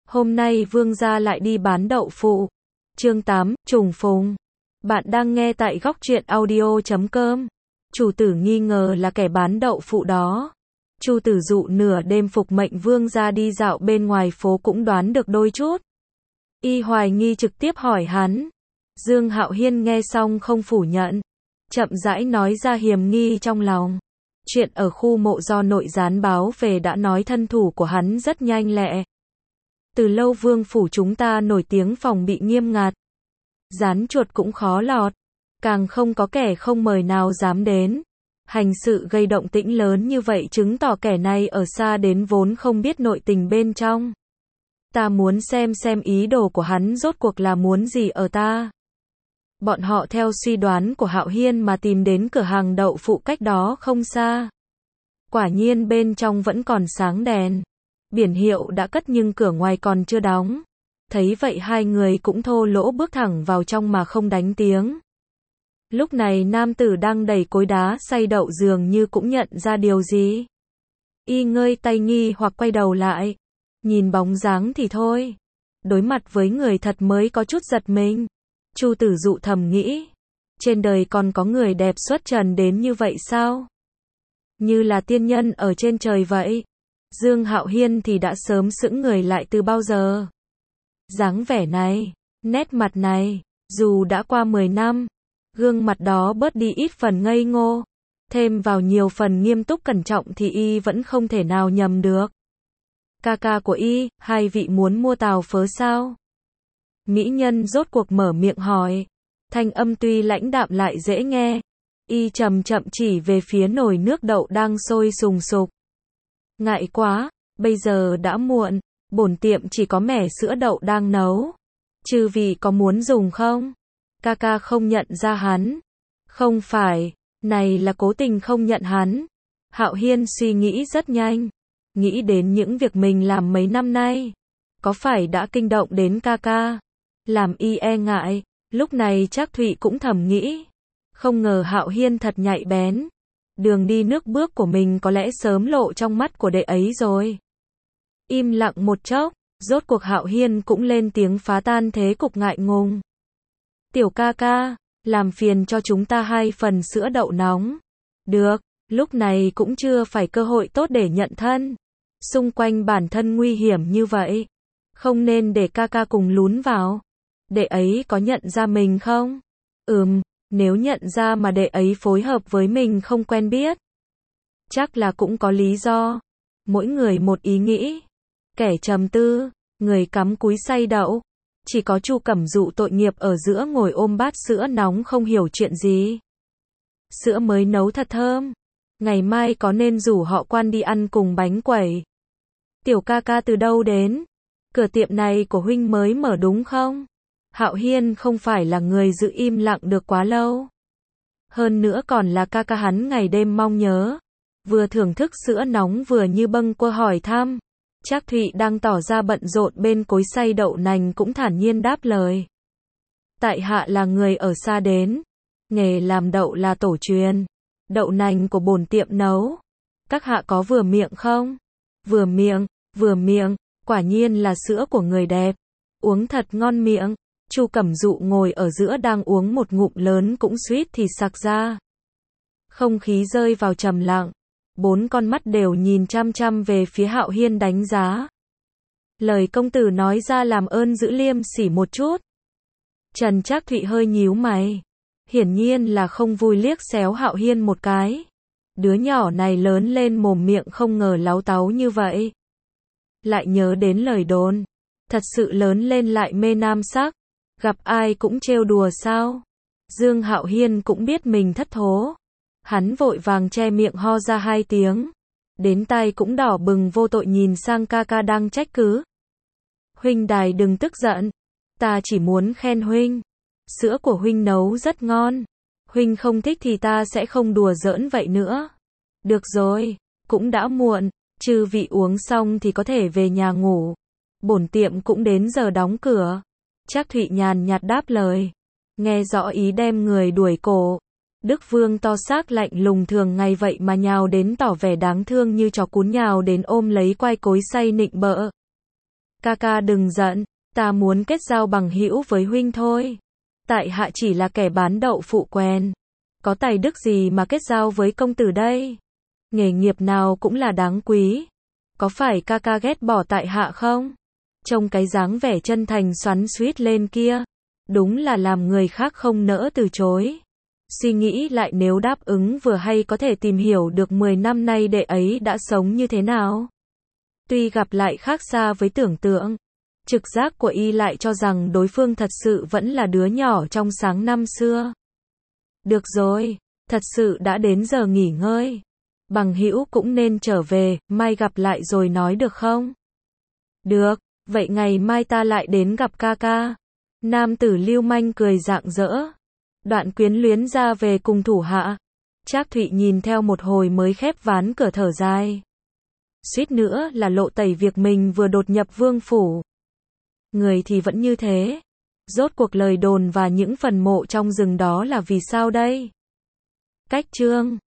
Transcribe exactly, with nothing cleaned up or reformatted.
Hôm nay Vương gia lại đi bán đậu phụ. Chương tám, trùng phùng. Bạn đang nghe tại góc truyện audio chấm com. Chủ tử nghi ngờ là kẻ bán đậu phụ đó. Chu Tử Dụ nửa đêm phục mệnh Vương gia đi dạo bên ngoài phố cũng đoán được đôi chút. Y hoài nghi trực tiếp hỏi hắn. Dương Hạo Hiên nghe xong không phủ nhận, chậm rãi nói ra hiềm nghi trong lòng. Chuyện ở khu mộ do nội gián báo về đã nói thân thủ của hắn rất nhanh lẹ. Từ lâu vương phủ chúng ta nổi tiếng phòng bị nghiêm ngặt. Gián chuột cũng khó lọt. Càng không có kẻ không mời nào dám đến. Hành sự gây động tĩnh lớn như vậy chứng tỏ kẻ này ở xa đến vốn không biết nội tình bên trong. Ta muốn xem xem ý đồ của hắn rốt cuộc là muốn gì ở ta. Bọn họ theo suy đoán của Hạo Hiên mà tìm đến cửa hàng đậu phụ cách đó không xa. Quả nhiên bên trong vẫn còn sáng đèn. Biển hiệu đã cất nhưng cửa ngoài còn chưa đóng. Thấy vậy hai người cũng thô lỗ bước thẳng vào trong mà không đánh tiếng. Lúc này nam tử đang đẩy cối đá xay đậu dường như cũng nhận ra điều gì. Y ngơi tay nghi hoặc quay đầu lại. Nhìn bóng dáng thì thôi. Đối mặt với người thật mới có chút giật mình. Chu Tử Dụ thầm nghĩ. Trên đời còn có người đẹp xuất trần đến như vậy sao? Như là tiên nhân ở trên trời vậy. Dương Hạo Hiên thì đã sớm sững người lại từ bao giờ. Dáng vẻ này, nét mặt này, dù đã qua mười năm, gương mặt đó bớt đi ít phần ngây ngô, thêm vào nhiều phần nghiêm túc cẩn trọng thì y vẫn không thể nào nhầm được. Ca ca của y, hai vị muốn mua tàu phớ sao? Mỹ nhân rốt cuộc mở miệng hỏi. Thanh âm tuy lãnh đạm lại dễ nghe. Y chậm chậm chỉ về phía nồi nước đậu đang sôi sùng sục. Ngại quá, bây giờ đã muộn, bổn tiệm chỉ có mẻ sữa đậu đang nấu. Chư vị có muốn dùng không? Ca ca không nhận ra hắn. Không phải, này là cố tình không nhận hắn. Hạo Hiên suy nghĩ rất nhanh. Nghĩ đến những việc mình làm mấy năm nay. Có phải đã kinh động đến ca ca? Làm y e ngại, lúc này Trác Thụy cũng thầm nghĩ. Không ngờ Hạo Hiên thật nhạy bén. Đường đi nước bước của mình có lẽ sớm lộ trong mắt của đệ ấy rồi. Im lặng một chốc, rốt cuộc Hạo Hiên cũng lên tiếng phá tan thế cục ngại ngùng. Tiểu ca ca, làm phiền cho chúng ta hai phần sữa đậu nóng. Được, lúc này cũng chưa phải cơ hội tốt để nhận thân. Xung quanh bản thân nguy hiểm như vậy. Không nên để ca ca cùng lún vào. Đệ ấy có nhận ra mình không? Ừm, nếu nhận ra mà đệ ấy phối hợp với mình không quen biết. Chắc là cũng có lý do. Mỗi người một ý nghĩ. Kẻ trầm tư, người cắm cúi xay đậu. Chỉ có Chu Cẩm Dụ tội nghiệp ở giữa ngồi ôm bát sữa nóng không hiểu chuyện gì. Sữa mới nấu thật thơm. Ngày mai có nên rủ họ Quan đi ăn cùng bánh quẩy. Tiểu ca ca từ đâu đến? Cửa tiệm này của huynh mới mở đúng không? Hạo Hiên không phải là người giữ im lặng được quá lâu. Hơn nữa còn là ca ca hắn ngày đêm mong nhớ. Vừa thưởng thức sữa nóng vừa như bâng quơ hỏi thăm. Trác Thụy đang tỏ ra bận rộn bên cối xay đậu nành cũng thản nhiên đáp lời. Tại hạ là người ở xa đến. Nghề làm đậu là tổ truyền. Đậu nành của bổn tiệm nấu. Các hạ có vừa miệng không? Vừa miệng, vừa miệng, quả nhiên là sữa của người đẹp. Uống thật ngon miệng. Chu Cẩm Dụ ngồi ở giữa đang uống một ngụm lớn cũng suýt thì sặc ra. Không khí rơi vào trầm lặng. Bốn con mắt đều nhìn chăm chăm về phía Hạo Hiên đánh giá. Lời công tử nói ra làm ơn giữ liêm sỉ một chút. Trần Trác Thụy hơi nhíu mày. Hiển nhiên là không vui liếc xéo Hạo Hiên một cái. Đứa nhỏ này lớn lên mồm miệng không ngờ láu táu như vậy. Lại nhớ đến lời đồn. Thật sự lớn lên lại mê nam sắc. Gặp ai cũng trêu đùa sao? Dương Hạo Hiên cũng biết mình thất thố. Hắn vội vàng che miệng ho ra hai tiếng. Đến tai cũng đỏ bừng vô tội nhìn sang ca ca đang trách cứ. Huynh đài đừng tức giận. Ta chỉ muốn khen huynh. Sữa của huynh nấu rất ngon. Huynh không thích thì ta sẽ không đùa giỡn vậy nữa. Được rồi, cũng đã muộn. Chư vị uống xong thì có thể về nhà ngủ. Bổn tiệm cũng đến giờ đóng cửa. Trác Thụy nhàn nhạt đáp lời. Nghe rõ ý đem người đuổi cổ. Đức Vương to xác lạnh lùng thường ngày vậy mà nhào đến tỏ vẻ đáng thương như chó cún nhào đến ôm lấy quai cối xay nịnh bợ. Ca ca đừng giận, ta muốn kết giao bằng hữu với huynh thôi. Tại hạ chỉ là kẻ bán đậu phụ quèn. Có tài đức gì mà kết giao với công tử đây? Nghề nghiệp nào cũng là đáng quý. Có phải ca ca ghét bỏ tại hạ không? Trông cái dáng vẻ chân thành xoắn xuýt lên kia, đúng là làm người khác không nỡ từ chối. Suy nghĩ lại nếu đáp ứng vừa hay có thể tìm hiểu được mười năm nay đệ ấy đã sống như thế nào. Tuy gặp lại khác xa với tưởng tượng, trực giác của y lại cho rằng đối phương thật sự vẫn là đứa nhỏ trong sáng năm xưa. Được rồi, thật sự đã đến giờ nghỉ ngơi. Bằng hữu cũng nên trở về, mai gặp lại rồi nói được không? Được, vậy ngày mai ta lại đến gặp ca ca. Nam tử lưu manh cười rạng rỡ. Đoạn quyến luyến ra về cùng thủ hạ. Trác Thụy nhìn theo một hồi mới khép ván cửa thở dài. Suýt nữa là lộ tẩy việc mình vừa đột nhập vương phủ. Người thì vẫn như thế. Rốt cuộc lời đồn và những phần mộ trong rừng đó là vì sao đây? Cách chương